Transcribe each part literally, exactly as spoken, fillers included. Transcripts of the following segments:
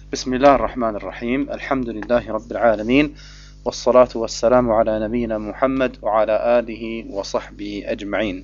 بسم الله الرحمن الرحيم الحمد لله رب العالمين والصلاة والسلام على نبينا Muhammad وعلى آله وصحبه أجمعين.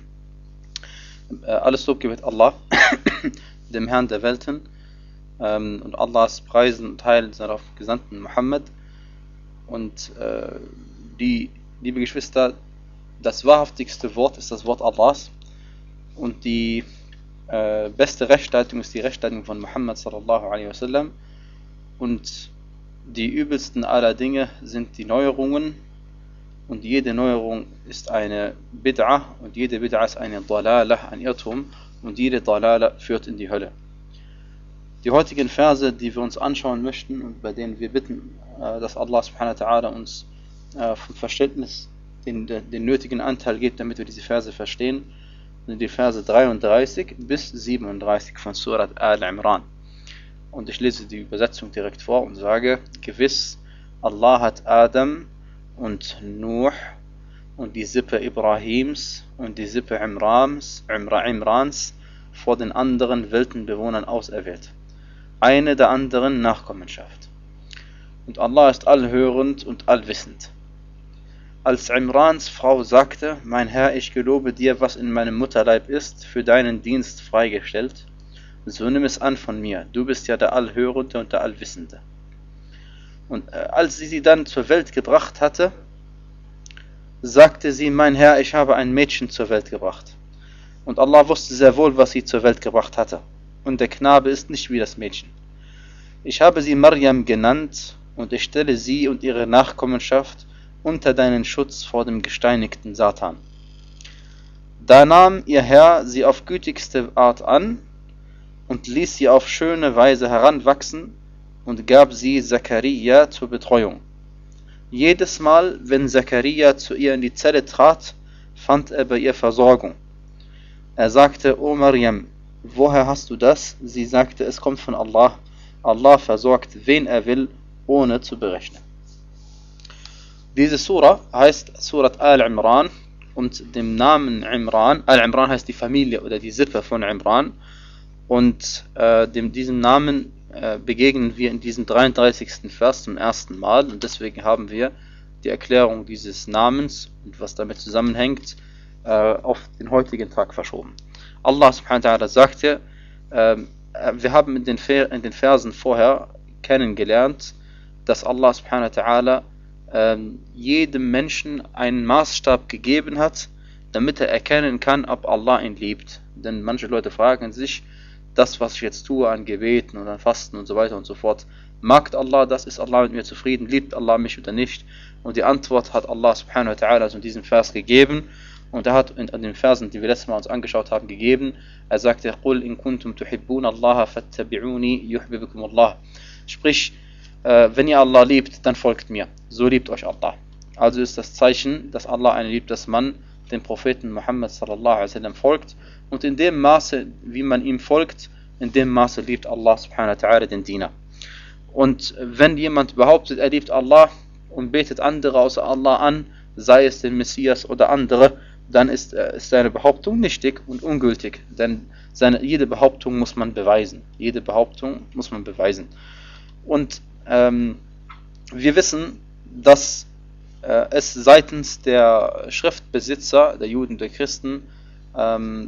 Alles Lob gebet Allah, dem Herrn der Welten, ähm, und Allahs Preisen und Heil sind auf Gesandten Muhammad. Und äh, die, liebe Geschwister, das wahrhaftigste Wort ist das Wort Allahs und die äh, beste Rechtsleitung ist die Rechtsleitung von Muhammad sallallahu alaihi wasallam und die übelsten aller Dinge sind die Neuerungen und jede Neuerung ist eine Bid'ah und jede Bid'ah ist eine Dalalah, ein Irrtum, und jede Dalalah führt in die Hölle. Die heutigen Verse, die wir uns anschauen möchten und bei denen wir bitten, dass Allah subhanahu wa ta'ala uns vom Verständnis den, den nötigen Anteil gibt, damit wir diese Verse verstehen, sind die Verse dreiunddreißig bis siebenunddreißig von Surat Al-Imran. Und ich lese die Übersetzung direkt vor und sage: Gewiss, Allah hat Adam und Nuh und die Sippe Ibrahims und die Sippe Imrans, Imra Imrans vor den anderen Weltenbewohnern auserwählt, eine der anderen Nachkommenschaft. Und Allah ist allhörend und allwissend. Als Imrans Frau sagte: Mein Herr, ich gelobe dir, was in meinem Mutterleib ist, für deinen Dienst freigestellt, so nimm es an von mir, du bist ja der Allhörende und der Allwissende. Und äh, als sie sie dann zur Welt gebracht hatte, sagte sie: Mein Herr, ich habe ein Mädchen zur Welt gebracht. Und Allah wusste sehr wohl, was sie zur Welt gebracht hatte. Und der Knabe ist nicht wie das Mädchen. Ich habe sie Maryam genannt, und ich stelle sie und ihre Nachkommenschaft unter deinen Schutz vor dem gesteinigten Satan. Da nahm ihr Herr sie auf gütigste Art an und ließ sie auf schöne Weise heranwachsen und gab sie Zakaria zur Betreuung. Jedes Mal, wenn Zakaria zu ihr in die Zelle trat, fand er bei ihr Versorgung. Er sagte: O Maryam, woher hast du das? Sie sagte: Es kommt von Allah. Allah versorgt, wen er will, ohne zu berechnen. Diese Sura heißt Surat Al-Imran, und dem Namen Imran, Al-Imran heißt die Familie oder die Sippe von Imran, und äh, dem, diesem Namen äh, begegnen wir in diesem dreiunddreißigsten Vers zum ersten Mal, und deswegen haben wir die Erklärung dieses Namens und was damit zusammenhängt äh, auf den heutigen Tag verschoben. Allah subhanahu wa ta'ala sagte, äh, wir haben in den, Ver- in den Versen vorher kennengelernt, dass Allah subhanahu wa ta'ala jedem Menschen einen Maßstab gegeben hat, damit er erkennen kann, ob Allah ihn liebt. Denn manche Leute fragen sich, das, was ich jetzt tue an Gebeten und an Fasten und so weiter und so fort, mag Allah das, ist Allah mit mir zufrieden, liebt Allah mich oder nicht? Und die Antwort hat Allah subhanahu wa ta'ala also in diesem Vers gegeben, und er hat in den Versen, die wir letztes Mal uns angeschaut haben, gegeben. Er sagte: Qul in kuntum tuhibbuna Allah fattabi'uni yuhibbukum Allah. Sprich, wenn ihr Allah liebt, dann folgt mir. So liebt euch Allah. Also ist das Zeichen, dass Allah einen liebt, dass man dem Propheten Muhammad sallallahu alaihi wasallam folgt. Und in dem Maße, wie man ihm folgt, in dem Maße liebt Allah subhanahu wa ta'ala den Diener. Und wenn jemand behauptet, er liebt Allah und betet andere außer Allah an, sei es den Messias oder andere, dann ist, ist seine Behauptung nichtig und ungültig. Denn seine, jede Behauptung muss man beweisen. Jede Behauptung muss man beweisen. Und Ähm, wir wissen, dass äh, es seitens der Schriftbesitzer, der Juden, der Christen, ähm,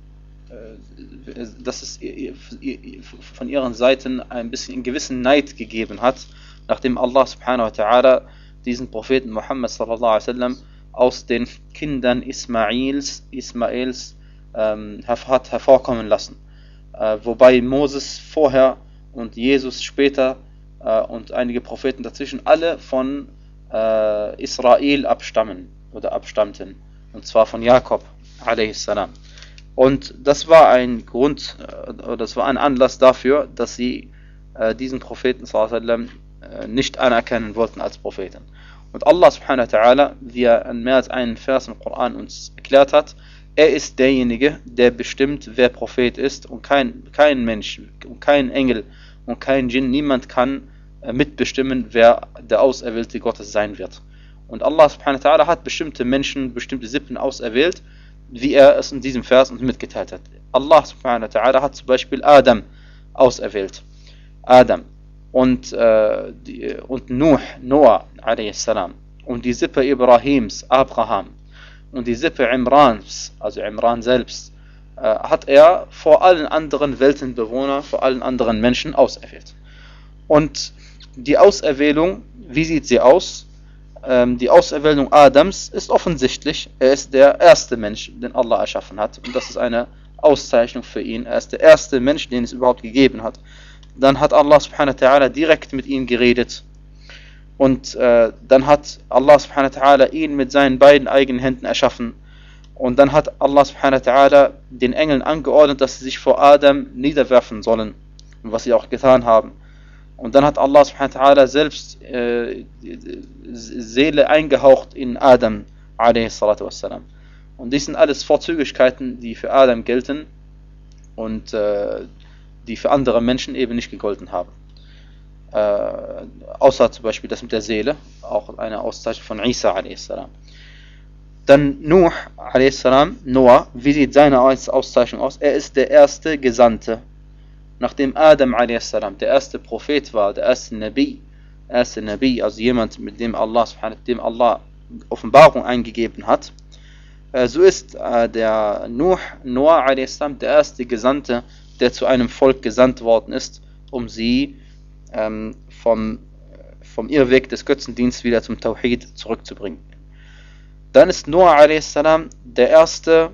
äh, dass es von ihren Seiten ein bisschen einen gewissen Neid gegeben hat, nachdem Allah subhanahu wa ta'ala diesen Propheten Muhammad sallallahu alaihi wasallam aus den Kindern Ismails, Ismails ähm, hat hervorkommen lassen. Äh, wobei Moses vorher und Jesus später und einige Propheten dazwischen alle von äh, Israel abstammen oder abstammten, und zwar von Jakob a.s. Und das war ein Grund, oder das war ein Anlass dafür, dass sie äh, diesen Propheten sallam, äh, nicht anerkennen wollten als Propheten. Und Allah subhanahu wa ta'ala, wie er in mehr als einem Vers im Koran uns erklärt hat, er ist derjenige, der bestimmt, wer Prophet ist, und kein, kein Mensch, und kein Engel und kein Djinn, niemand kann mitbestimmen, wer der Auserwählte Gottes sein wird. Und Allah subhanahu wa ta'ala hat bestimmte Menschen, bestimmte Sippen auserwählt, wie er es in diesem Vers uns mitgeteilt hat. Allah subhanahu wa ta'ala hat zum Beispiel Adam auserwählt. Adam. und, äh, die, und Nuh, Noah a s. Und die Sippe Ibrahims, Abraham. Und die Sippe Imrans, also Imran selbst, äh, hat er vor allen anderen Weltenbewohnern, vor allen anderen Menschen auserwählt. Und die Auserwählung, wie sieht sie aus? Ähm, die Auserwählung Adams ist offensichtlich. Er ist der erste Mensch, den Allah erschaffen hat. Und das ist eine Auszeichnung für ihn. Er ist der erste Mensch, den es überhaupt gegeben hat. Dann hat Allah subhanahu wa ta'ala direkt mit ihm geredet. Und äh, dann hat Allah subhanahu wa ta'ala ihn mit seinen beiden eigenen Händen erschaffen. Und dann hat Allah subhanahu wa ta'ala den Engeln angeordnet, dass sie sich vor Adam niederwerfen sollen. Und was sie auch getan haben. Und dann hat Allah subhanahu wa ta'ala selbst äh, Seele eingehaucht in Adam alayhi salatu wassalam. Und dies sind alles Vorzüglichkeiten, die für Adam gelten und äh, die für andere Menschen eben nicht gegolten haben. Äh, außer zum Beispiel das mit der Seele, auch eine Auszeichnung von Isa alayhi salam. Dann Nuh alayhi salam, Noah, wie sieht seine Auszeichnung aus? Er ist der erste Gesandte. Nachdem Adam a s. der erste Prophet war, der erste Nabi, erste Nabi, also jemand, mit dem Allah, dem Allah Offenbarung eingegeben hat, äh, so ist äh, der Nuh, Noah a s. der erste Gesandte, der zu einem Volk gesandt worden ist, um sie ähm, vom, vom Irrweg des Götzendienstes wieder zum Tawhid zurückzubringen. Dann ist Noah a s. der erste,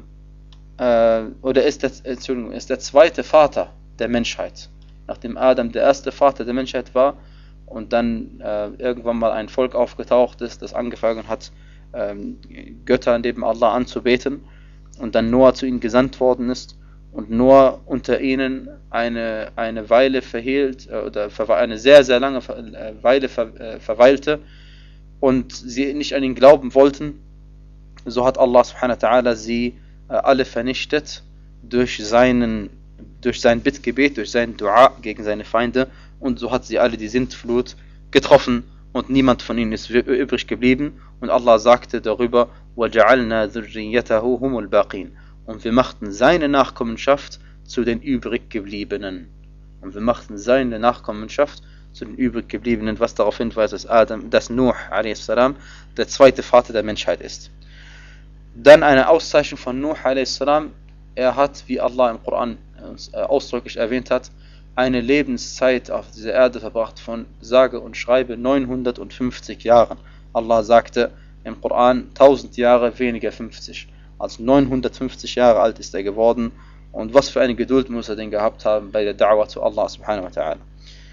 äh, oder ist der, Entschuldigung, ist der zweite Vater der Menschheit. Nachdem Adam der erste Vater der Menschheit war und dann äh, irgendwann mal ein Volk aufgetaucht ist, das angefangen hat, ähm, Götter neben Allah anzubeten und dann Noah zu ihnen gesandt worden ist und Noah unter ihnen eine, eine Weile verhielt äh, oder eine sehr, sehr lange äh, Weile ver, äh, verweilte und sie nicht an ihn glauben wollten, so hat Allah subhanahu wa ta'ala sie äh, alle vernichtet durch seinen durch sein Bittgebet, durch sein Dua gegen seine Feinde und so hat sie alle die Sintflut getroffen und niemand von ihnen ist übrig geblieben und Allah sagte darüber وَجَعَلْنَا ذُرِّيَّتَهُ هُمُ الْبَاقِينَ und wir machten seine Nachkommenschaft zu den übriggebliebenen und wir machten seine Nachkommenschaft zu den übriggebliebenen, was darauf hinweist, dass Adam, dass Nuh a s. der zweite Vater der Menschheit ist. Dann eine Auszeichnung von Nuh a s. Er hat, wie Allah im Koran ausdrücklich erwähnt hat, eine Lebenszeit auf dieser Erde verbracht von sage und schreibe neunhundertfünfzig Jahren. Allah sagte im Koran tausend Jahre weniger fünfzig. Also neunhundertfünfzig Jahre alt ist er geworden. Und was für eine Geduld muss er denn gehabt haben bei der Da'wah zu Allah subhanahu wa ta'ala.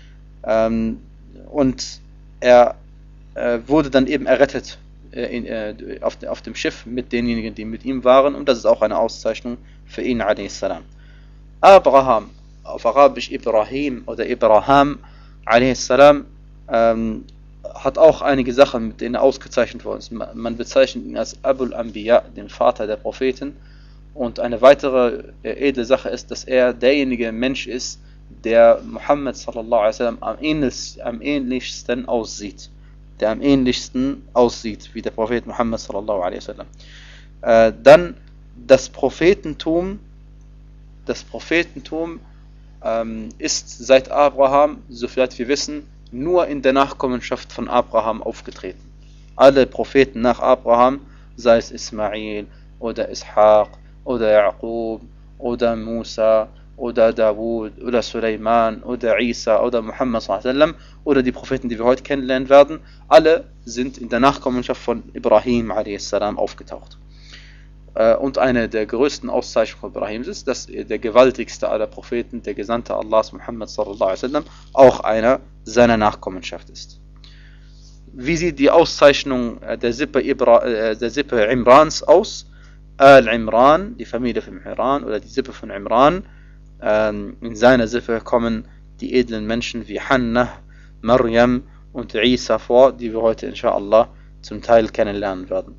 Ähm, und er äh, wurde dann eben errettet äh, in, äh, auf, auf dem Schiff mit denjenigen, die mit ihm waren. Und das ist auch eine Auszeichnung für ihn alayhi salam. Abraham, auf Arabisch Ibrahim oder Ibrahim alayhi salam, ähm, hat auch einige Sachen, mit denen er ausgezeichnet worden ist. Man bezeichnet ihn als Abul Anbiya, den Vater der Propheten. Und eine weitere äh, edle Sache ist, dass er derjenige Mensch ist, der Muhammad sallallahu alaihi wasallam am, ähnlich, am ähnlichsten aussieht. Der am ähnlichsten aussieht wie der Prophet Muhammad sallallahu alaihi wasallam. Äh, dann das Prophetentum, das Prophetentum ähm, ist seit Abraham, soweit wir wissen, nur in der Nachkommenschaft von Abraham aufgetreten. Alle Propheten nach Abraham, sei es Ismail oder Ishaq oder Yaqub oder Musa oder Dawud oder Suleiman oder Isa oder Muhammad sallallahu alaihi wasallam oder die Propheten, die wir heute kennenlernen werden, alle sind in der Nachkommenschaft von Ibrahim alaihi salam aufgetaucht. Und eine der größten Auszeichnungen von Ibrahim ist, dass der gewaltigste aller Propheten, der Gesandte Allahs Muhammad sallallahu alaihi wasallam, auch einer seiner Nachkommenschaft ist. Wie sieht die Auszeichnung der Sippe, Ibra, der Sippe Imrans aus? Al-Imran, die Familie von Imran oder die Sippe von Imran. In seiner Sippe kommen die edlen Menschen wie Hannah, Maryam und Isa vor, die wir heute inshallah zum Teil kennenlernen werden.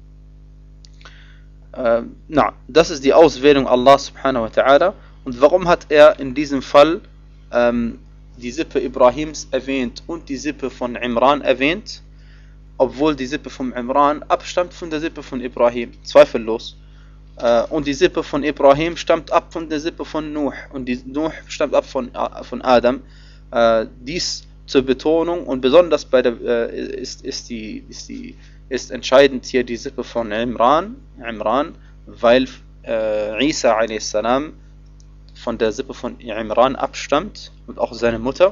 Äh, na, das ist die Auswählung Allah subhanahu wa ta'ala. Und warum hat er in diesem Fall ähm, die Sippe Ibrahims erwähnt und die Sippe von Imran erwähnt, obwohl die Sippe von Imran abstammt von der Sippe von Ibrahim, zweifellos. Äh, und die Sippe von Ibrahim stammt ab von der Sippe von Nuh und die Nuh stammt ab von, von Adam. Äh, dies zur Betonung und besonders bei der äh, ist, ist die ist die ist entscheidend hier die Sippe von Imran, Imran, weil äh, Isa a.s. von der Sippe von Imran abstammt und auch seine Mutter.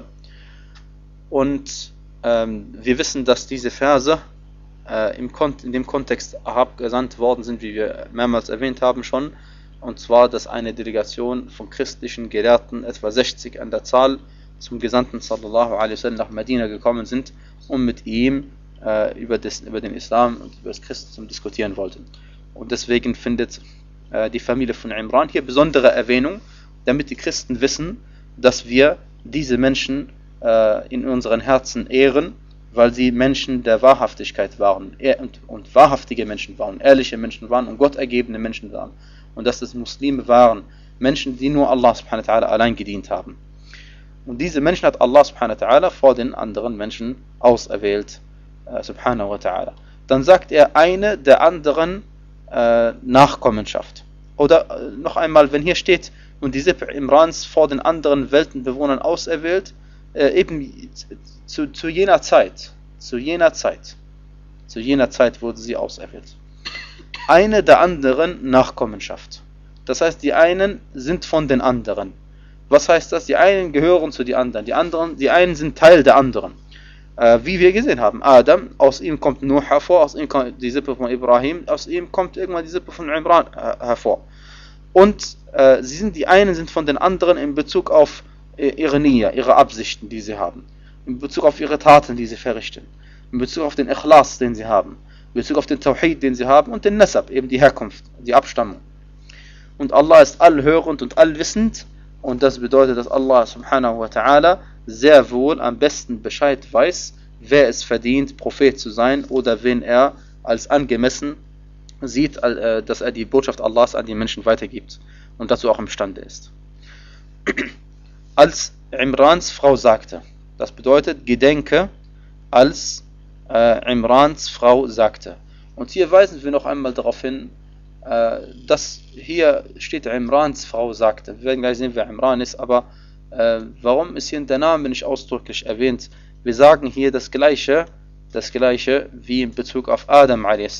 Und ähm, wir wissen, dass diese Verse äh, im Kon- in dem Kontext abgesandt worden sind, wie wir mehrmals erwähnt haben schon. Und zwar, dass eine Delegation von christlichen Gelehrten, etwa sechzig an der Zahl, zum Gesandten sallallahu alaihi wasallam nach Medina gekommen sind und mit ihm äh, über, das, über den Islam und über das Christentum diskutieren wollten. Und deswegen findet äh, die Familie von Imran hier besondere Erwähnung, damit die Christen wissen, dass wir diese Menschen äh, in unseren Herzen ehren, weil sie Menschen der Wahrhaftigkeit waren und, und wahrhaftige Menschen waren, ehrliche Menschen waren und gottergebene Menschen waren. Und dass es Muslime waren, Menschen, die nur Allah subhanahu wa ta'ala allein gedient haben. Und diese Menschen hat Allah subhanahu wa ta'ala vor den anderen Menschen auserwählt, äh, subhanahu wa ta'ala. Dann sagt er eine der anderen äh, Nachkommenschaft. Oder äh, noch einmal, wenn hier steht, und die Sippe Imrans vor den anderen Weltenbewohnern auserwählt, äh, eben zu, zu jener Zeit, zu jener Zeit, zu jener Zeit wurde sie auserwählt. Eine der anderen Nachkommenschaft. Das heißt, die einen sind von den anderen. Was heißt das? Die einen gehören zu den anderen, die anderen, die einen sind Teil der anderen. Äh, wie wir gesehen haben, Adam, aus ihm kommt Nuh hervor, aus ihm kommt die Sippe von Ibrahim, aus ihm kommt irgendwann die Sippe von Imran äh, hervor. Und äh, sie sind, die einen sind von den anderen in Bezug auf äh, ihre Nia, ihre Absichten, die sie haben. In Bezug auf ihre Taten, die sie verrichten. In Bezug auf den Ikhlas, den sie haben. In Bezug auf den Tawhid, den sie haben. Und den Nasab, eben die Herkunft, die Abstammung. Und Allah ist allhörend und allwissend. Und das bedeutet, dass Allah subhanahu wa ta'ala sehr wohl am besten Bescheid weiß, wer es verdient, Prophet zu sein oder wen er als angemessen sieht, dass er die Botschaft Allahs an die Menschen weitergibt und dazu auch imstande ist. Als Imrans Frau sagte, das bedeutet, gedenke, als äh, Imrans Frau sagte. Und hier weisen wir noch einmal darauf hin, äh, dass hier steht Imrans Frau sagte. Wir werden gleich sehen, wer Imran ist, aber äh, warum ist hier der Name nicht ausdrücklich erwähnt? Wir sagen hier das Gleiche, das Gleiche wie in Bezug auf Adam a s.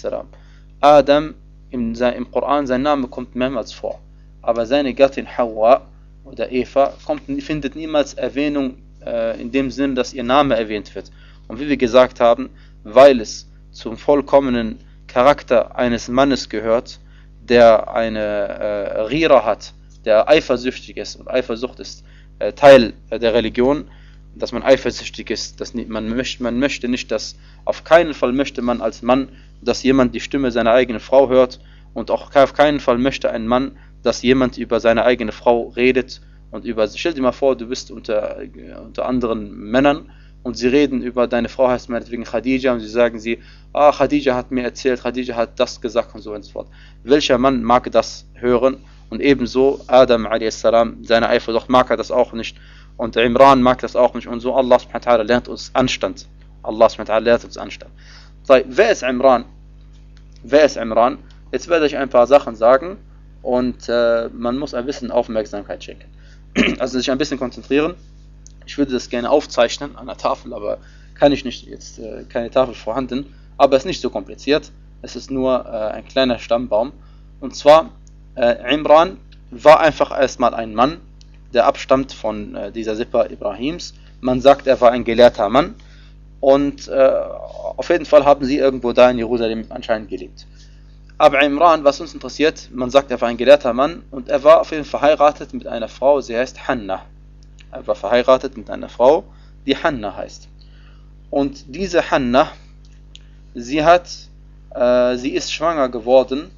Adam, im, im Koran, sein Name kommt mehrmals vor. Aber seine Gattin Hawa oder Eva kommt, findet niemals Erwähnung äh, in dem Sinn, dass ihr Name erwähnt wird. Und wie wir gesagt haben, weil es zum vollkommenen Charakter eines Mannes gehört, der eine äh, Rira hat, der eifersüchtig ist, und Eifersucht ist äh, Teil äh, der Religion, dass man eifersüchtig ist, dass nie, man, möchte, man möchte nicht, dass auf keinen Fall möchte man als Mann, dass jemand die Stimme seiner eigenen Frau hört, und auch auf keinen Fall möchte ein Mann, dass jemand über seine eigene Frau redet und über, stell dir mal vor, du bist unter, unter anderen Männern und sie reden über, deine Frau heißt meinetwegen Khadija, und sie sagen sie, ah, Khadija hat mir erzählt, Khadija hat das gesagt und so und so fort. Welcher Mann mag das hören? Und ebenso Adam a s. seine Eifersucht mag er das auch nicht, und Imran mag das auch nicht, und so Allah subhanahu wa ta'ala lernt uns Anstand. Allah subhanahu wa ta'ala lernt uns Anstand. So, wer ist Imran? Wer ist Imran? Jetzt werde ich ein paar Sachen sagen und äh, man muss ein bisschen Aufmerksamkeit schenken. Also sich ein bisschen konzentrieren. Ich würde das gerne aufzeichnen an der Tafel, aber kann ich nicht, jetzt äh, keine Tafel vorhanden. Aber es ist nicht so kompliziert. Es ist nur äh, ein kleiner Stammbaum. Und zwar, äh, Imran war einfach erstmal ein Mann, der abstammt von äh, dieser Sippe Ibrahims. Man sagt, er war ein gelehrter Mann. Und äh, auf jeden Fall haben sie irgendwo da in Jerusalem anscheinend gelebt. Aber Imran, was uns interessiert, man sagt, er war ein gelehrter Mann und er war auf jeden Fall verheiratet mit einer Frau, sie heißt Hanna. Er war verheiratet mit einer Frau, die Hanna heißt. Und diese Hanna, sie hat, äh, sie ist schwanger geworden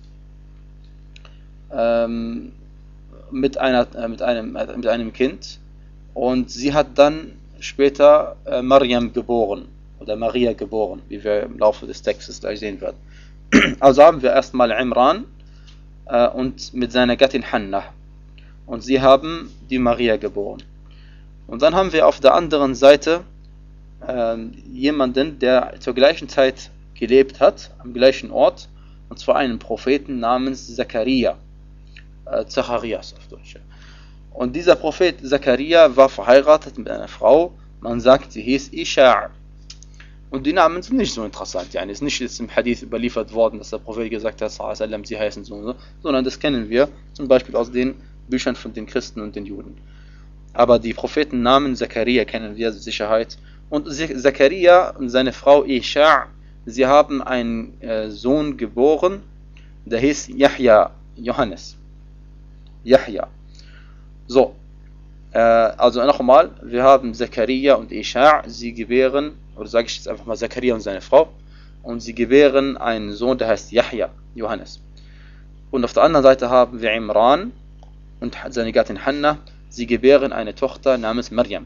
ähm, mit, einer, äh, mit, einem, äh, mit einem Kind, und sie hat dann später äh, Maryam geboren oder Maria geboren, wie wir im Laufe des Textes gleich sehen werden. Also haben wir erstmal Imran äh, und mit seiner Gattin Hanna, und sie haben die Maria geboren. Und dann haben wir auf der anderen Seite äh, jemanden, der zur gleichen Zeit gelebt hat, am gleichen Ort, und zwar einen Propheten namens Zakaria, äh, Zacharias auf Deutsch. Und dieser Prophet Zakaria war verheiratet mit einer Frau, Man sagt, sie hieß Isha'. Und die Namen sind nicht so interessant. Yani ist nicht jetzt im Hadith überliefert worden, dass der Prophet gesagt hat, sallam, sie heißen so und so, sondern das kennen wir zum Beispiel aus den Büchern von den Christen und den Juden. Aber die Prophetennamen Zakaria kennen wir mit Sicherheit. Und Zakaria und seine Frau Isha', sie haben einen äh, Sohn geboren, der hieß Yahya, Johannes. Yahya. So, äh, also nochmal, wir haben Zakaria und Isha', sie gebären, oder sage ich jetzt einfach mal Zakaria und seine Frau, und sie gebären einen Sohn, der heißt Yahya, Johannes. Und auf der anderen Seite haben wir Imran und seine Gattin Hanna, sie gebären eine Tochter namens Maryam.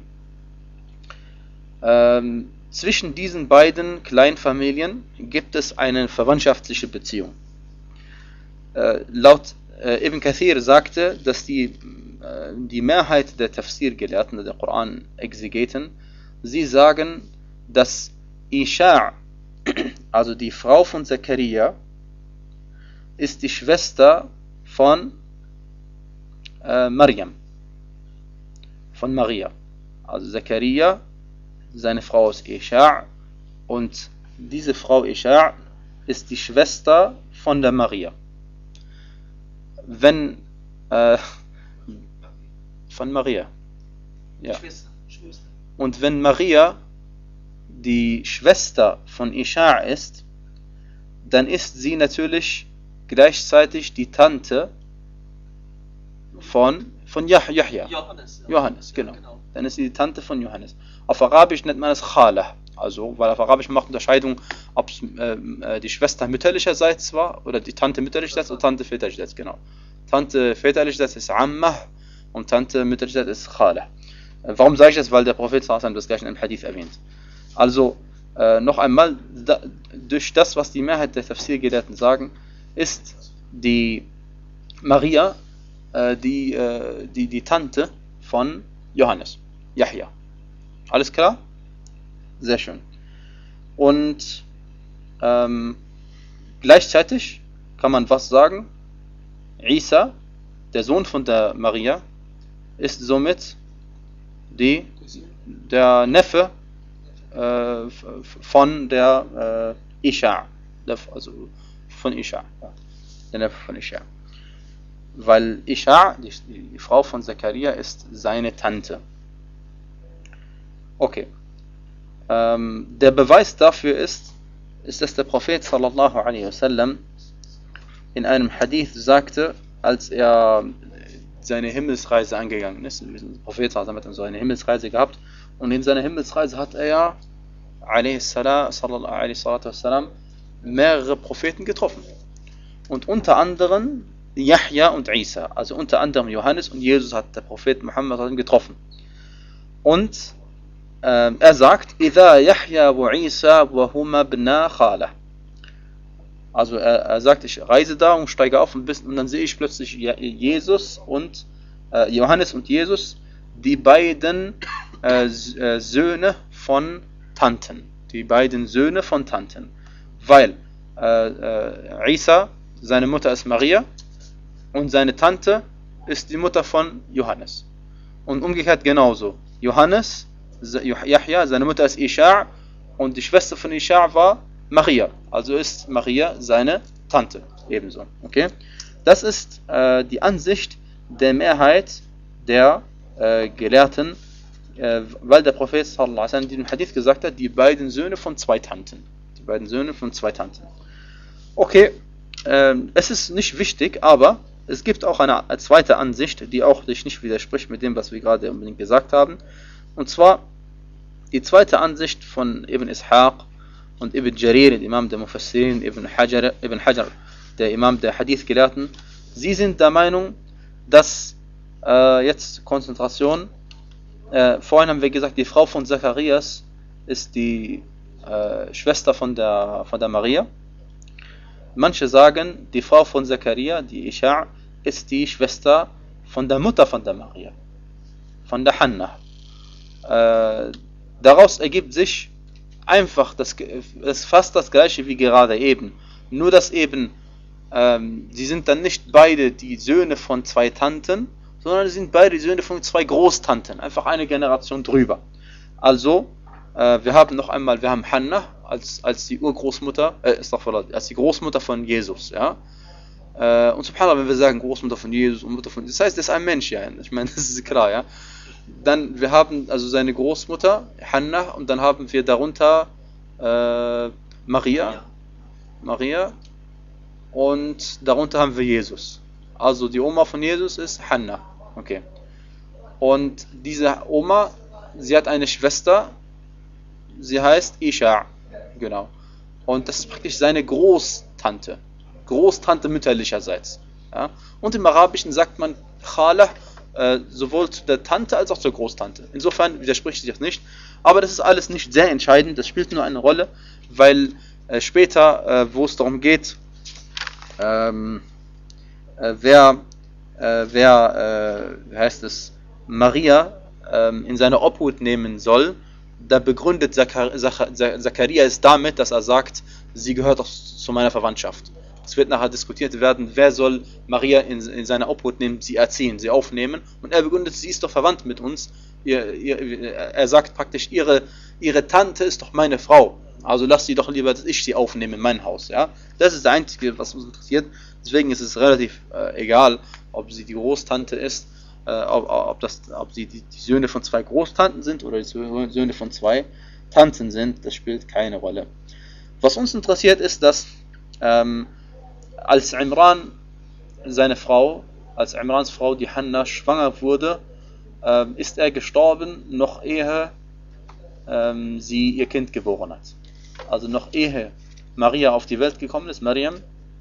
Ähm, zwischen diesen beiden Kleinfamilien gibt es eine verwandtschaftliche Beziehung. Äh, laut äh, Ibn Kathir sagte, dass die, äh, die Mehrheit der Tafsir-Gelehrten, der Koran-Exegeten, sie sagen, dass Isha', also die Frau von Zakaria, ist die Schwester von äh, Maryam, von Maria. Also Zakaria, seine Frau ist Isha', und diese Frau Isha' ist die Schwester von der Maria. Wenn äh, von Maria, ja. Schwester, Schwester. Und wenn Maria die Schwester von Isha' ist, dann ist sie natürlich gleichzeitig die Tante von, von Yahya. Johannes. Johannes, genau. genau. Dann ist sie die Tante von Johannes. Auf Arabisch nennt man es Khala. Also, weil auf Arabisch macht Unterscheidung, ob es äh, die Schwester mütterlicherseits war oder die Tante mütterlicherseits oder Tante väterlicherseits, genau. Tante väterlicherseits ist Ammah und Tante mütterlicherseits ist Khala. Äh, warum sage ich das? Weil der Prophet das gleich in einem Hadith erwähnt. Also, äh, noch einmal, da, durch das, was die Mehrheit der Tafsir-Gelehrten sagen, ist die Maria äh, die, äh, die, die Tante von Johannes, Yahya. Alles klar? Sehr schön. Und ähm, gleichzeitig kann man was sagen? Isa, der Sohn von der Maria, ist somit die, der Neffe äh, von der äh, Isha', also von Isha', der Neffe von Isha'. Weil Isha', die, die Frau von Zakaria, ist seine Tante. Okay. Ähm, der Beweis dafür ist, ist, dass der Prophet sallallahu alaihi wasallam in einem Hadith sagte, als er seine Himmelsreise angegangen ist, der Prophet sallallahu alaihi wasallam hat so eine Himmelsreise gehabt, und in seiner Himmelsreise hat er ja alaihi sallallahu alaihi wasallam mehrere Propheten getroffen. Und unter anderem Yahya und Isa, also unter anderem Johannes und Jesus hat der Prophet Muhammad getroffen. Und ähm, er sagt, إِذَا يَحْيَا وَعِيسَى وَهُمَا بْنَا خَالَةٍ. Also er, er sagt, ich reise da und steige auf und, bis, und dann sehe ich plötzlich Jesus und äh, Johannes und Jesus, die beiden äh, Söhne von Tanten. Die beiden Söhne von Tanten. Weil äh, äh, Isa, seine Mutter ist Maria, und seine Tante ist die Mutter von Johannes. Und umgekehrt genauso. Johannes, Yahya, seine Mutter ist Isha', und die Schwester von Isha' war Maria. Also ist Maria seine Tante. Ebenso. Okay? Das ist äh, die Ansicht der Mehrheit der äh, Gelehrten, äh, weil der Prophet sallallahu alaihi wasallam in diesem Hadith gesagt hat, die beiden Söhne von zwei Tanten. Die beiden Söhne von zwei Tanten. Okay, äh, es ist nicht wichtig, aber es gibt auch eine zweite Ansicht, die auch sich nicht widerspricht mit dem, was wir gerade unbedingt gesagt haben. Und zwar die zweite Ansicht von Ibn Ishaq und Ibn Jarir, der Imam der Mufassirin, Ibn Hajar, Ibn Hajar, der Imam der Hadith-Gelehrten. Sie sind der Meinung, dass, äh, jetzt Konzentration, äh, vorhin haben wir gesagt, die Frau von Zacharias ist die äh, Schwester von der, von der Maria. Manche sagen, die Frau von Zakaria, die Isha', ist die Schwester von der Mutter von der Maria, von der Hanna. Äh, daraus ergibt sich einfach, das ist fast das gleiche wie gerade eben. Nur dass eben, ähm, sie sind dann nicht beide die Söhne von zwei Tanten, sondern sie sind beide die Söhne von zwei Großtanten, einfach eine Generation drüber. Also, äh, wir haben noch einmal, wir haben Hanna als, als die Urgroßmutter, äh, als die Großmutter von Jesus, ja. Äh, und subhanallah, wenn wir sagen Großmutter von Jesus und Mutter von Jesus, das heißt, das ist ein Mensch, ja. Ich meine, das ist klar, ja. Dann, wir haben also seine Großmutter, Hanna, und dann haben wir darunter äh, Maria, Maria, und darunter haben wir Jesus. Also die Oma von Jesus ist Hanna, okay. Und diese Oma, sie hat eine Schwester, sie heißt Isha, genau. Und das ist praktisch seine Großtante, Großtante mütterlicherseits. Ja? Und im Arabischen sagt man Khala, äh, sowohl zu der Tante als auch zur Großtante. Insofern widerspricht sich das nicht. Aber das ist alles nicht sehr entscheidend, das spielt nur eine Rolle, weil äh, später, äh, wo es darum geht, ähm, äh, wer, äh, wer äh, wie heißt es, Maria ähm, in seine Obhut nehmen soll, da begründet Zachar- Zach- Zachariah es damit, dass er sagt, sie gehört auch zu meiner Verwandtschaft. Es wird nachher diskutiert werden, wer soll Maria in, in seine Obhut nehmen, sie erziehen, sie aufnehmen. Und er begründet, sie ist doch verwandt mit uns. Ihr, ihr, er sagt praktisch, ihre, ihre Tante ist doch meine Frau. Also lass sie doch lieber, dass ich sie aufnehme in mein Haus. Ja? Das ist das Einzige, was uns interessiert. Deswegen ist es relativ äh, egal, ob sie die Großtante ist, äh, ob, ob, das, ob sie die, die Söhne von zwei Großtanten sind oder die Söhne von zwei Tanten sind. Das spielt keine Rolle. Was uns interessiert ist, dass ähm, als Imran, seine Frau, als Imrans Frau, die Hanna, schwanger wurde, ähm, ist er gestorben, noch ehe ähm, sie ihr Kind geboren hat. Also noch ehe Maria auf die Welt gekommen ist, Maryam,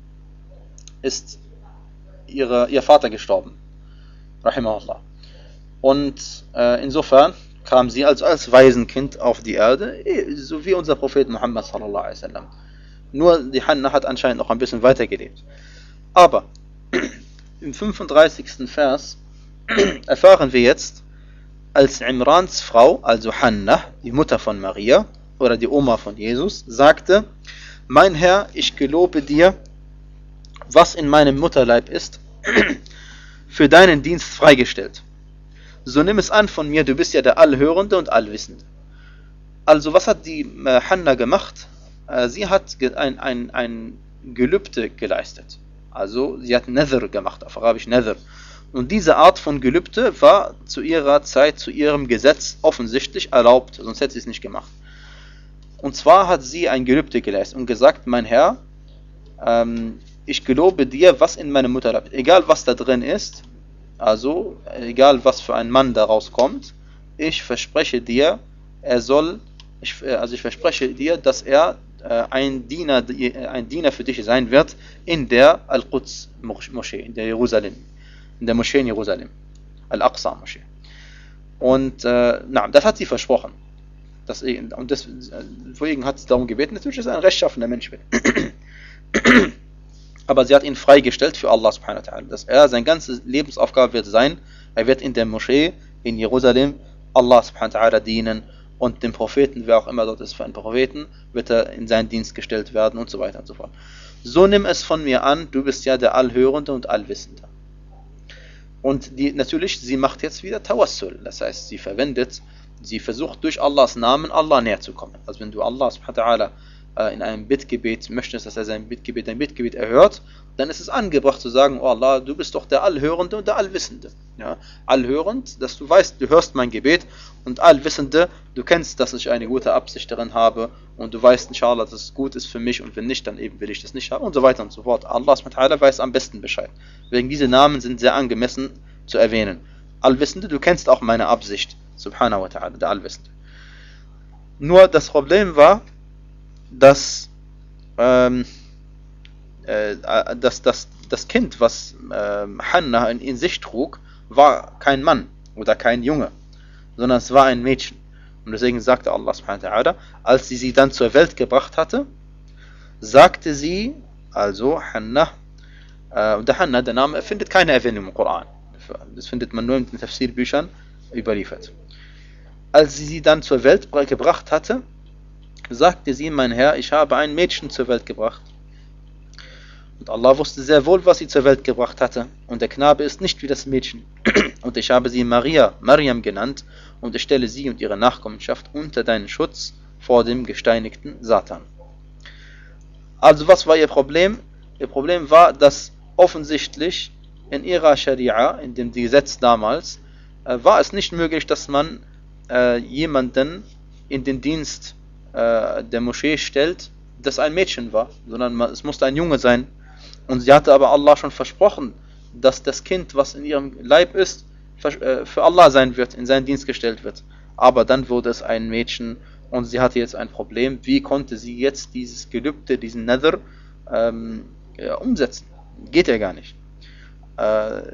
ist ihre, ihr Vater gestorben. Rahimahullah. Und äh, insofern kam sie also als Waisenkind auf die Erde, so wie unser Prophet Muhammad sallallahu alaihi wasallam. Nur die Hanna hat anscheinend noch ein bisschen weiter gelebt. Aber im fünfunddreißigsten Vers erfahren wir jetzt, als Imrans Frau, also Hanna, die Mutter von Maria oder die Oma von Jesus, sagte: Mein Herr, ich gelobe dir, was in meinem Mutterleib ist, für deinen Dienst freigestellt. So nimm es an von mir, du bist ja der Allhörende und Allwissende. Also was hat die äh, Hanna gemacht? Sie hat ein, ein, ein Gelübde geleistet. Also sie hat Nadhr gemacht, auf Arabisch Nadhr. Und diese Art von Gelübde war zu ihrer Zeit, zu ihrem Gesetz offensichtlich erlaubt, sonst hätte sie es nicht gemacht. Und zwar hat sie ein Gelübde geleistet und gesagt: Mein Herr, ähm, ich gelobe dir, was in meiner Mutter, egal was da drin ist, also egal was für ein Mann daraus kommt, ich verspreche dir, er soll, ich, also ich verspreche dir, dass er ein Diener, ein Diener für dich sein wird in der Al-Quds Moschee, in der Jerusalem, in der Moschee in Jerusalem, Al-Aqsa Moschee. Und äh, na, das hat sie versprochen. Das, und deswegen hat sie darum gebeten. Natürlich ist er ein rechtschaffener Mensch. Aber sie hat ihn freigestellt für Allah subhanahu wa ta'ala, dass er, seine ganze Lebensaufgabe wird sein, er wird in der Moschee in Jerusalem Allah subhanahu wa ta'ala dienen. Und dem Propheten, wer auch immer dort ist für einen Propheten, wird er in seinen Dienst gestellt werden und so weiter und so fort. So nimm es von mir an, du bist ja der Allhörende und Allwissende. Und die, natürlich, sie macht jetzt wieder Tawassul, das heißt, sie verwendet, sie versucht durch Allahs Namen Allah näher zu kommen. Also wenn du Allah subhanahu wa ta'ala äh, in einem Bittgebet möchtest, dass er sein Bittgebet, dein Bittgebet erhört, dann ist es angebracht zu sagen: Oh Allah, du bist doch der Allhörende und der Allwissende. Ja? Allhörend, dass du weißt, du hörst mein Gebet, und Allwissende, du kennst, dass ich eine gute Absicht darin habe und du weißt inshallah, dass es gut ist für mich, und wenn nicht, dann eben will ich das nicht haben und so weiter und so fort. Allah subhanahu wa ta'ala weiß am besten Bescheid. Wegen diese Namen sind sehr angemessen zu erwähnen. Allwissende, du kennst auch meine Absicht, subhanahu wa ta'ala, der Allwissende. Nur das Problem war, dass ähm, äh, dass das, das Kind, was äh, Hanna in, in sich trug, war kein Mann oder kein Junge, sondern es war ein Mädchen. Und deswegen sagte Allah subhanahu wa ta'ala, als sie sie dann zur Welt gebracht hatte, sagte sie, also Hanna, äh, und der Hanna, der Name, findet keine Erwähnung im Koran. Das findet man nur in den Tafsir-Büchern überliefert. Als sie sie dann zur Welt gebracht hatte, sagte sie: Mein Herr, ich habe ein Mädchen zur Welt gebracht. Und Allah wusste sehr wohl, was sie zur Welt gebracht hatte. Und der Knabe ist nicht wie das Mädchen. Und ich habe sie Maria, Maryam genannt, und ich stelle sie und ihre Nachkommenschaft unter deinen Schutz vor dem gesteinigten Satan. Also was war ihr Problem? Ihr Problem war, dass offensichtlich in ihrer Scharia, in dem Gesetz damals, äh, war es nicht möglich, dass man äh, jemanden in den Dienst äh, der Moschee stellt, das ein Mädchen war, sondern man, es musste ein Junge sein. Und sie hatte aber Allah schon versprochen, dass das Kind, was in ihrem Leib ist, für Allah sein wird, in seinen Dienst gestellt wird. Aber dann wurde es ein Mädchen und sie hatte jetzt ein Problem. Wie konnte sie jetzt dieses Gelübde, diesen Nadhr, ähm, ja, umsetzen? Geht ja gar nicht. Äh,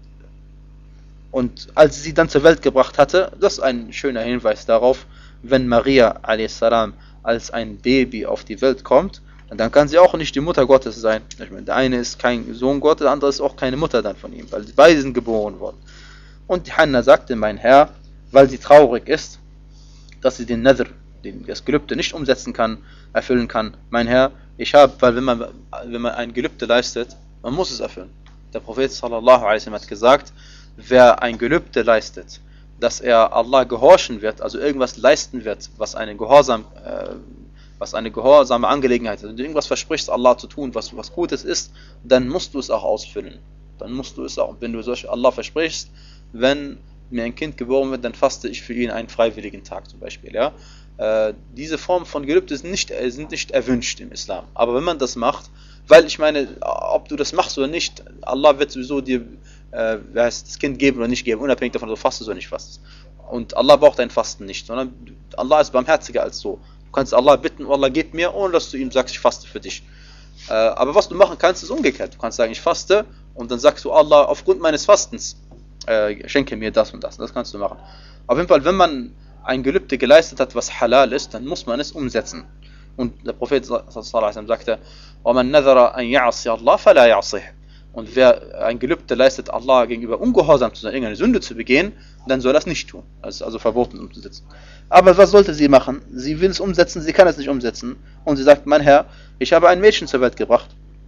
und als sie sie dann zur Welt gebracht hatte, das ist ein schöner Hinweis darauf, wenn Maria a s. als ein Baby auf die Welt kommt, dann kann sie auch nicht die Mutter Gottes sein. Ich meine, der eine ist kein Sohn Gottes, der andere ist auch keine Mutter dann von ihm, weil beide sind geboren worden. Und Hanna sagte, mein Herr, weil sie traurig ist, dass sie den Nadhr, den, das Gelübde nicht umsetzen kann, erfüllen kann. Mein Herr, ich habe, weil wenn man, wenn man ein Gelübde leistet, man muss es erfüllen. Der Prophet sallallahu alaihi wasallam hat gesagt, wer ein Gelübde leistet, dass er Allah gehorchen wird, also irgendwas leisten wird, was eine, Gehorsam, äh, was eine gehorsame Angelegenheit ist, wenn du irgendwas versprichst, Allah zu tun, was, was Gutes ist, dann musst du es auch ausfüllen. Dann musst du es auch, wenn du solch Allah versprichst, wenn mir ein Kind geboren wird, dann faste ich für ihn einen freiwilligen Tag zum Beispiel. Ja? Äh, diese Form von Gelübde sind nicht, sind nicht erwünscht im Islam. Aber wenn man das macht, weil ich meine, ob du das machst oder nicht, Allah wird sowieso dir äh, das Kind geben oder nicht geben, unabhängig davon, ob du fastest oder nicht fastest. Und Allah braucht dein Fasten nicht, sondern Allah ist barmherziger als so. Du kannst Allah bitten, Allah gib mir, ohne dass du ihm sagst, ich faste für dich. Äh, aber was du machen kannst, ist umgekehrt. Du kannst sagen, ich faste und dann sagst du Allah, aufgrund meines Fastens Äh, schenke mir das und das. Das kannst du machen. Auf jeden Fall, wenn man ein Gelübde geleistet hat, was halal ist, dann muss man es umsetzen. Und der Prophet sallallahu alaihi wasallam sagte, وَمَنْ نَذَرَ أَنْ يَعْصِيَ اللَّهَ فَلَا يَعْصِهِ. Und wer ein Gelübde leistet, Allah gegenüber ungehorsam zu sein, irgendeine Sünde zu begehen, dann soll das nicht tun. Das ist also verboten umzusetzen. Aber was sollte sie machen? Sie will es umsetzen, sie kann es nicht umsetzen. Und sie sagt, mein Herr, ich habe ein Mädchen zur Welt gebracht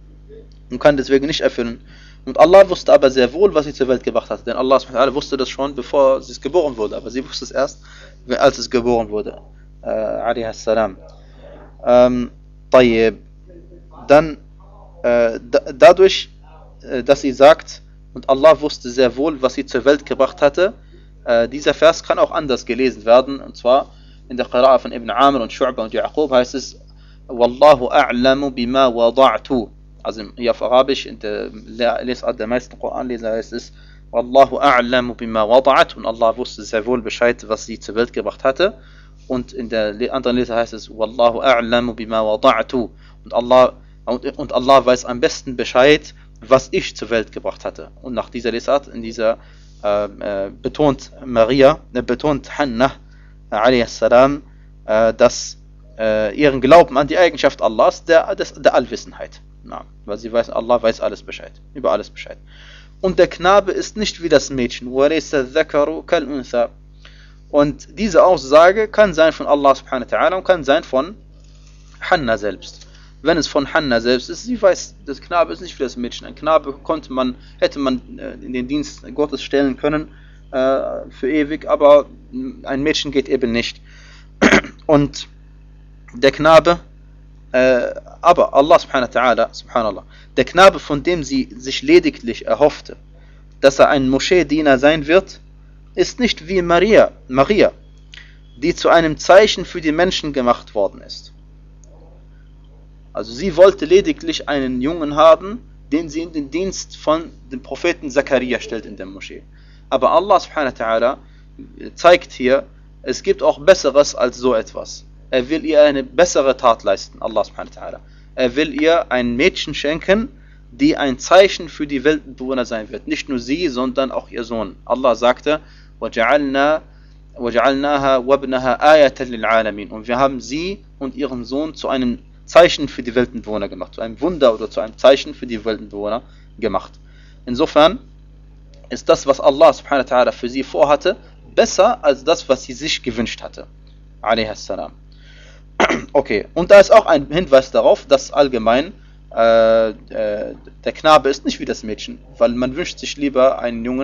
und kann deswegen nicht erfüllen. Und Allah wusste aber sehr wohl, was sie zur Welt gebracht hat. Denn Allah subhanahu wa ta'ala wusste das schon, bevor sie es geboren wurde. Aber sie wusste es erst, als es geboren wurde. Äh, alaihi salam. Ähm, tayyib. Dann, äh, da, dadurch, äh, dass sie sagt, und Allah wusste sehr wohl, was sie zur Welt gebracht hatte, äh, dieser Vers kann auch anders gelesen werden. Und zwar in der Qira'a von Ibn Amr und Shu'ba und Ya'qub heißt es, Wallahu a'lamu bima wada'tu. Also hier auf Arabisch, in der Lesart der meisten Koranleser heißt es, Wallahu a'lamu bima wada'at, und Allah wusste sehr wohl Bescheid, was sie zur Welt gebracht hatte. Und in der anderen Lesart heißt es, Wallahu a'lamu bima wada'tu, und Allah, und, und Allah weiß am besten Bescheid, was ich zur Welt gebracht hatte. Und nach dieser Lesart, in dieser äh, äh, betont Maria, äh, betont Hanna, äh, alaihi salam, äh, dass äh, ihren Glauben an die Eigenschaft Allahs, der, des, der Allwissenheit. Na, weil sie weiß, Allah weiß alles Bescheid, über alles Bescheid. Und der Knabe ist nicht wie das Mädchen. Und diese Aussage kann sein von Allah subhanahu wa ta'ala und kann sein von Hanna selbst. Wenn es von Hanna selbst ist, sie weiß, das Knabe ist nicht wie das Mädchen. Ein Knabe konnte man, hätte man in den Dienst Gottes stellen können äh, für ewig, aber ein Mädchen geht eben nicht. Und der Knabe, äh, aber Allah subhanahu wa ta'ala, subhanallah, der Knabe, von dem sie sich lediglich erhoffte, dass er ein Moscheediener sein wird, ist nicht wie Maria, Maria, die zu einem Zeichen für die Menschen gemacht worden ist. Also sie wollte lediglich einen Jungen haben, den sie in den Dienst von dem Propheten Zakaria stellt in der Moschee. Aber Allah subhanahu wa ta'ala zeigt hier, es gibt auch Besseres als so etwas. Er will ihr eine bessere Tat leisten, Allah subhanahu wa ta'ala. Er will ihr ein Mädchen schenken, die ein Zeichen für die Weltbewohner sein wird. Nicht nur sie, sondern auch ihr Sohn. Allah sagte, وَجَعَلْنَا وَجَعَلْنَاهَا وَابْنَهَا آيَةً لِلْعَالَمِينَ. Und wir haben sie und ihren Sohn zu einem Zeichen für die Weltenbewohner gemacht, zu einem Wunder oder zu einem Zeichen für die Weltenbewohner gemacht. Insofern ist das, was Allah subhanahu wa ta'ala für sie vorhatte, besser als das, was sie sich gewünscht hatte. Alayhi salam. Okay, und da ist auch ein Hinweis darauf, dass allgemein äh, äh, der Knabe ist nicht wie das Mädchen, weil man wünscht sich lieber einen Jungen,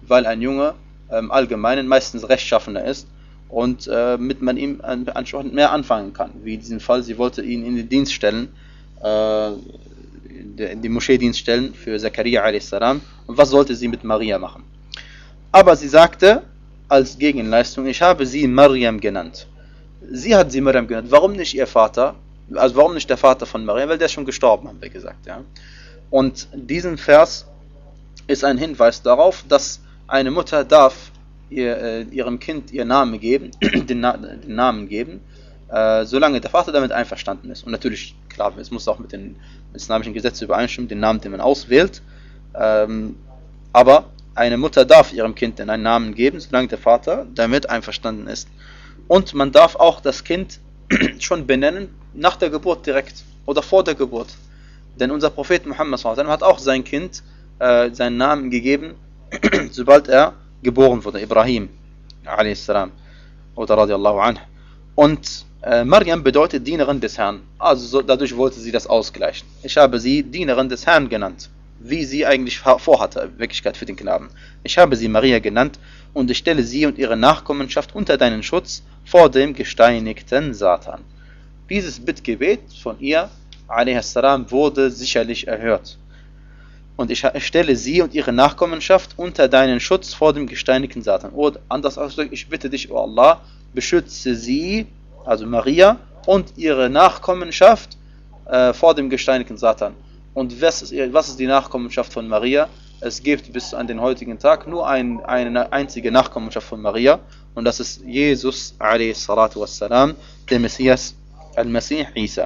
weil ein Junge im Allgemeinen meistens rechtschaffener ist und äh, mit man ihm anscheinend mehr anfangen kann. Wie in diesem Fall, sie wollte ihn in den Dienst stellen, äh, in die Moscheedienst stellen für Zakaria a s. Und was sollte sie mit Maria machen? Aber sie sagte als Gegenleistung, ich habe sie Maryam genannt. Sie hat sie Maryam genannt. Warum nicht ihr Vater? Also warum nicht der Vater von Maryam? Weil der ist schon gestorben, haben wir gesagt. Ja? Und diesen Vers ist ein Hinweis darauf, dass eine Mutter darf ihr, äh, ihrem Kind ihren Namen geben, den, Na den Namen geben, äh, solange der Vater damit einverstanden ist. Und natürlich, klar, es muss auch mit den islamischen Gesetzen übereinstimmen, den Namen, den man auswählt. Ähm, aber eine Mutter darf ihrem Kind einen Namen geben, solange der Vater damit einverstanden ist. Und man darf auch das Kind schon benennen, nach der Geburt direkt oder vor der Geburt. Denn unser Prophet Muhammad sallallahu alaihi wasallam hat auch sein Kind äh, seinen Namen gegeben, sobald er geboren wurde, Ibrahim a.s. oder radiallahu anhu. Und äh, Maryam bedeutet Dienerin des Herrn, also so, dadurch wollte sie das ausgleichen. Ich habe sie Dienerin des Herrn genannt, wie sie eigentlich vorhatte, Wirklichkeit für den Knaben. Ich habe sie Maria genannt und ich stelle sie und ihre Nachkommenschaft unter deinen Schutz vor dem gesteinigten Satan. Dieses Bittgebet von ihr a.s. wurde sicherlich erhört. Und ich stelle sie und ihre Nachkommenschaft unter deinen Schutz vor dem gesteinigten Satan. Oder anders ausgedrückt, ich bitte dich, O Allah, beschütze sie, also Maria, und ihre Nachkommenschaft äh, vor dem gesteinigten Satan. Und was ist, was ist die Nachkommenschaft von Maria? Es gibt bis an den heutigen Tag nur ein, eine einzige Nachkommenschaft von Maria, und das ist Jesus a.s., der Messias, Al-Masih Isa.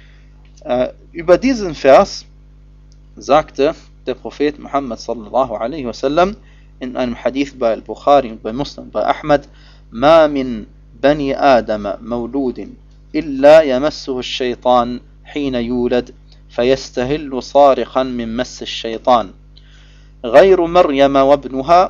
Äh, über diesen Vers sagte der Prophet Muhammad sallallahu alaihi wasallam in einem Hadith bei Al-Bukhari und bei Muslim, bei Ahmad, Ma min bani Adam mawludin illa yamassuhu ash-shaytan hina yulad fayastahillu sarikhan min mass ash-shaytan غير مريم وابنها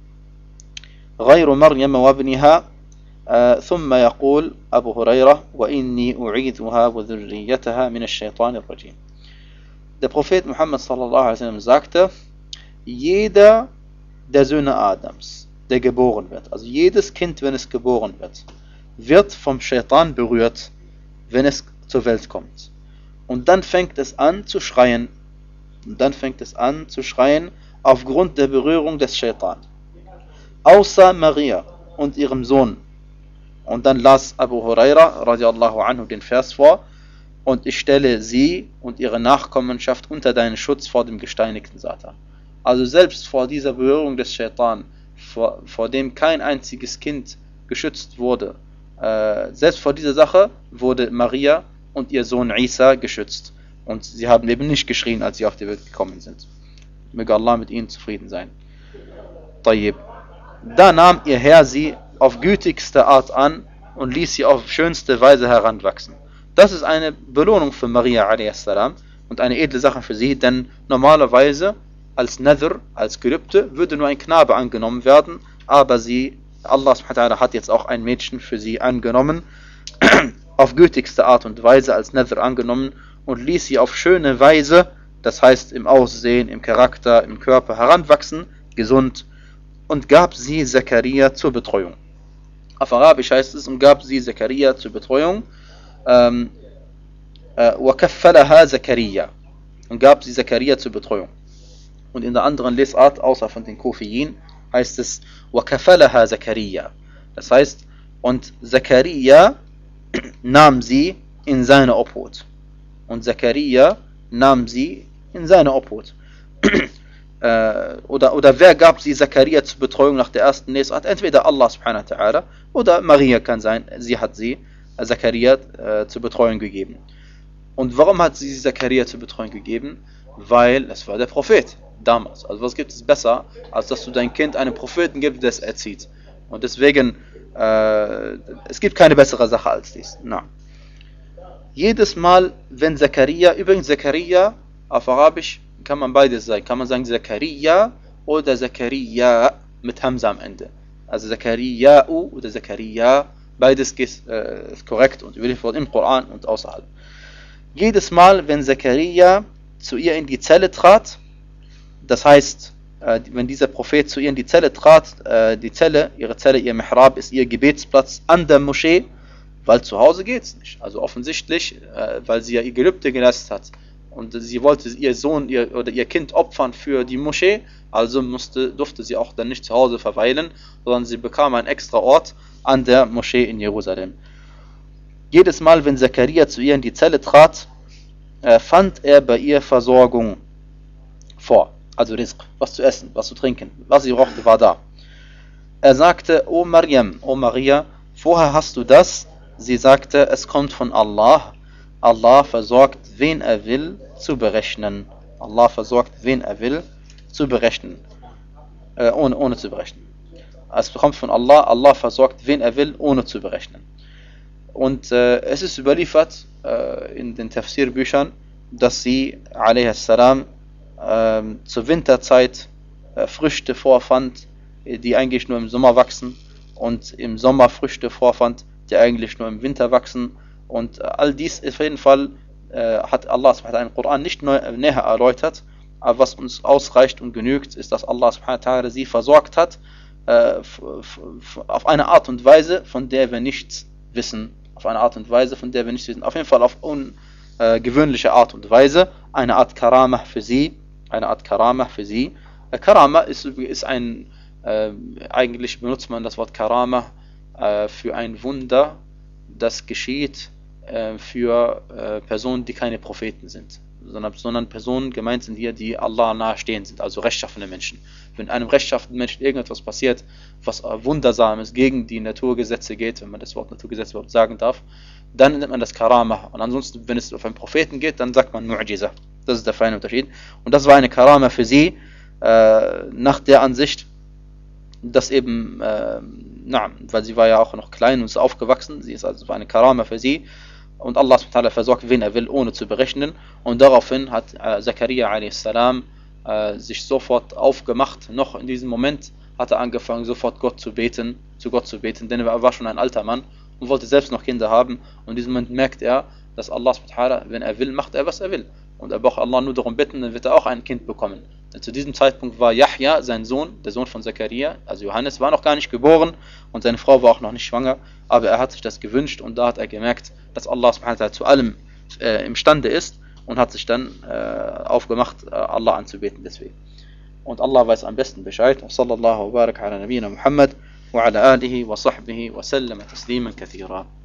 غير مريم وابنها آه ثم يقول أبو هريرة وإني أعيذها وذريتها من الشيطان الرجيم. Der Prophet Muhammad sallallahu alaihi wasallam sagte, jeder der Söhne Adams, der geboren wird, also jedes Kind, wenn es geboren wird, wird vom Shaitan berührt, wenn es zur Welt kommt. Und dann fängt es an zu schreien, und dann fängt es an zu schreien aufgrund der Berührung des Shaitan. Außer Maria und ihrem Sohn. Und dann las Abu Huraira radiallahu anhu den Vers vor, und ich stelle sie und ihre Nachkommenschaft unter deinen Schutz vor dem gesteinigten Satan. Also selbst vor dieser Berührung des Shaitan, vor, vor dem kein einziges Kind geschützt wurde, äh, selbst vor dieser Sache wurde Maria und ihr Sohn Isa geschützt. Und sie haben eben nicht geschrien, als sie auf die Welt gekommen sind. Möge Allah mit ihnen zufrieden sein. Tayyib. Da nahm ihr Herr sie auf gütigste Art an und ließ sie auf schönste Weise heranwachsen. Das ist eine Belohnung für Maria a s. und eine edle Sache für sie, denn normalerweise als Nadhr, als Gelübde, würde nur ein Knabe angenommen werden, aber sie, Allah subhanahu wa ta'ala hat jetzt auch ein Mädchen für sie angenommen, auf gütigste Art und Weise als Nadhr angenommen und ließ sie auf schöne Weise, das heißt im Aussehen, im Charakter, im Körper heranwachsen, gesund, und gab sie Zakaria zur Betreuung. Auf Arabisch heißt es, und gab sie Zakaria zur Betreuung, ähm, äh, وَكَفَّلَهَا Zakaria, und gab sie Zakaria zur Betreuung. Und in der anderen Lesart, außer von den Kufiyin, heißt es وَكَفَّلَهَا Zakaria. Das heißt, und Zakaria nahm sie in seine Obhut. Und Zakaria nahm sie in seine Obhut. äh, oder, oder wer gab sie Zakaria zur Betreuung nach der ersten Lesart? Entweder Allah subhanahu wa ta'ala oder Maria kann sein, sie hat sie Zakaria äh, zur Betreuung gegeben. Und warum hat sie Zakaria zur Betreuung gegeben? Weil es war der Prophet damals. Also was gibt es besser, als dass du dein Kind einem Propheten gibst, der es erzieht. Und deswegen, äh, es gibt keine bessere Sache als dies. Na. Jedes Mal, wenn Zakaria, übrigens Zakaria, auf Arabisch kann man beides sagen. Kann man sagen Zakaria oder Zakaria mit Hamza am Ende. Also Zakaria oder Zakaria, beides ist äh, korrekt und überliefert im Koran und außerhalb. Jedes Mal, wenn Zakaria zu ihr in die Zelle trat, das heißt, äh, wenn dieser Prophet zu ihr in die Zelle trat, äh, die Zelle, ihre Zelle, ihr Mihrab ist ihr Gebetsplatz an der Moschee, weil zu Hause geht es nicht. Also offensichtlich, äh, weil sie ja ihr Gelübde geleistet hat und sie wollte ihr Sohn ihr, oder ihr Kind opfern für die Moschee, also musste, durfte sie auch dann nicht zu Hause verweilen, sondern sie bekam einen extra Ort an der Moschee in Jerusalem. Jedes Mal, wenn Zakaria zu ihr in die Zelle trat, äh, fand er bei ihr Versorgung vor. Also Rizq, was zu essen, was zu trinken, was sie brauchte, war da. Er sagte, O Maryam, O Maria, woher hast du das? Sie sagte, es kommt von Allah. Allah versorgt, wen er will, zu berechnen. Allah versorgt, wen er will, zu berechnen. Äh, ohne, ohne zu berechnen. Es kommt von Allah, Allah versorgt, wen er will, ohne zu berechnen. Und äh, es ist überliefert äh, in den Tafsir-Büchern, dass sie, a.s. äh, zur Winterzeit äh, Früchte vorfand, die eigentlich nur im Sommer wachsen, und im Sommer Früchte vorfand, die eigentlich nur im Winter wachsen. Und äh, all dies ist auf jeden Fall, äh, hat Allah subhanahu wa ta'ala im Koran nicht neu, äh, näher erläutert, aber was uns ausreicht und genügt, ist, dass Allah subhanahu wa ta'ala sie versorgt hat, äh, auf eine Art und Weise, von der wir nichts wissen. Auf eine Art und Weise, von der wir nichts wissen. Auf jeden Fall auf ungewöhnliche äh, Art und Weise. Eine Art Karama für sie. Eine Art Karama für sie. Äh, Karama ist, ist ein, äh, eigentlich benutzt man das Wort Karama äh, für ein Wunder, das geschieht äh, für äh, Personen, die keine Propheten sind. Sondern, sondern Personen gemeint sind hier, die Allah nahestehend sind, also rechtschaffene Menschen. Wenn einem rechtschaffenen Menschen irgendetwas passiert, was Wundersames gegen die Naturgesetze geht, wenn man das Wort Naturgesetze überhaupt sagen darf, dann nennt man das Karama. Und ansonsten, wenn es auf einen Propheten geht, dann sagt man Mu'jiza. Das ist der feine Unterschied. Und das war eine Karama für sie, äh, nach der Ansicht, dass eben, äh, na, weil sie war ja auch noch klein und ist aufgewachsen, sie ist also war eine Karama für sie. Und Allah subhanahu wa ta'ala versorgt, wen er will, ohne zu berechnen. Und daraufhin hat äh, Zakaria a.s. Äh, sich sofort aufgemacht. Noch in diesem Moment hat er angefangen, sofort Gott zu beten, zu Gott zu beten, denn er war schon ein alter Mann und wollte selbst noch Kinder haben. Und in diesem Moment merkt er, dass Allah subhanahu wa ta'ala, wenn er will, macht er, was er will. Und er braucht Allah nur darum bitten, dann wird er auch ein Kind bekommen. Denn zu diesem Zeitpunkt war Yahya, sein Sohn, der Sohn von Zakaria, also Johannes, war noch gar nicht geboren und seine Frau war auch noch nicht schwanger, aber er hat sich das gewünscht und da hat er gemerkt, dass Allah subhanahu wa ta'ala zu allem äh, imstande ist und hat sich dann äh, aufgemacht, äh, Allah anzubeten deswegen. Und Allah weiß am besten Bescheid. Sallallahu wa barak ala nabiyina Muhammad wa ala alihi wa sahbihi wa sallama tasliman kathira.